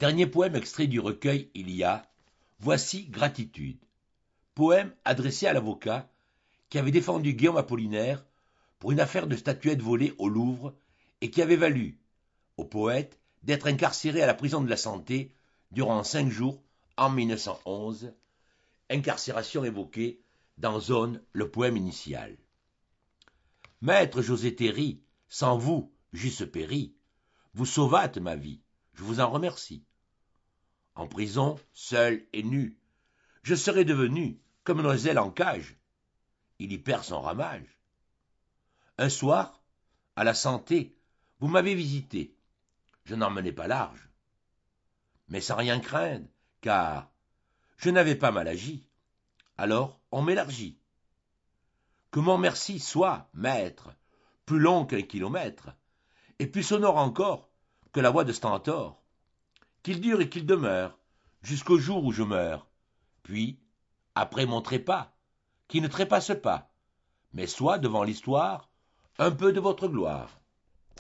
Dernier poème extrait du recueil Il y a, voici Gratitude. Poème adressé à l'avocat qui avait défendu Guillaume Apollinaire pour une affaire de statuettes volées au Louvre et qui avait valu au poète d'être incarcéré à la prison de la Santé durant 5 jours en 1911, incarcération évoquée dans Zone, le poème initial. Maître José Théry, sans vous, j'eusse péri, vous sauvâtes ma vie, je vous en remercie. En prison, seul et nu, je serais devenu comme un oiselle en cage. Il y perd son ramage. Un soir, à la Santé, vous m'avez visité. Je n'en menais pas large. Mais sans rien craindre, car je n'avais pas mal agi. Alors on m'élargit. Que mon merci soit, maître, plus long qu'1 kilomètre, et plus sonore encore que la voix de Stentor. Qu'il dure et qu'il demeure, jusqu'au jour où je meurs. Puis, après mon trépas, qui ne trépasse pas, mais soit devant l'histoire un peu de votre gloire.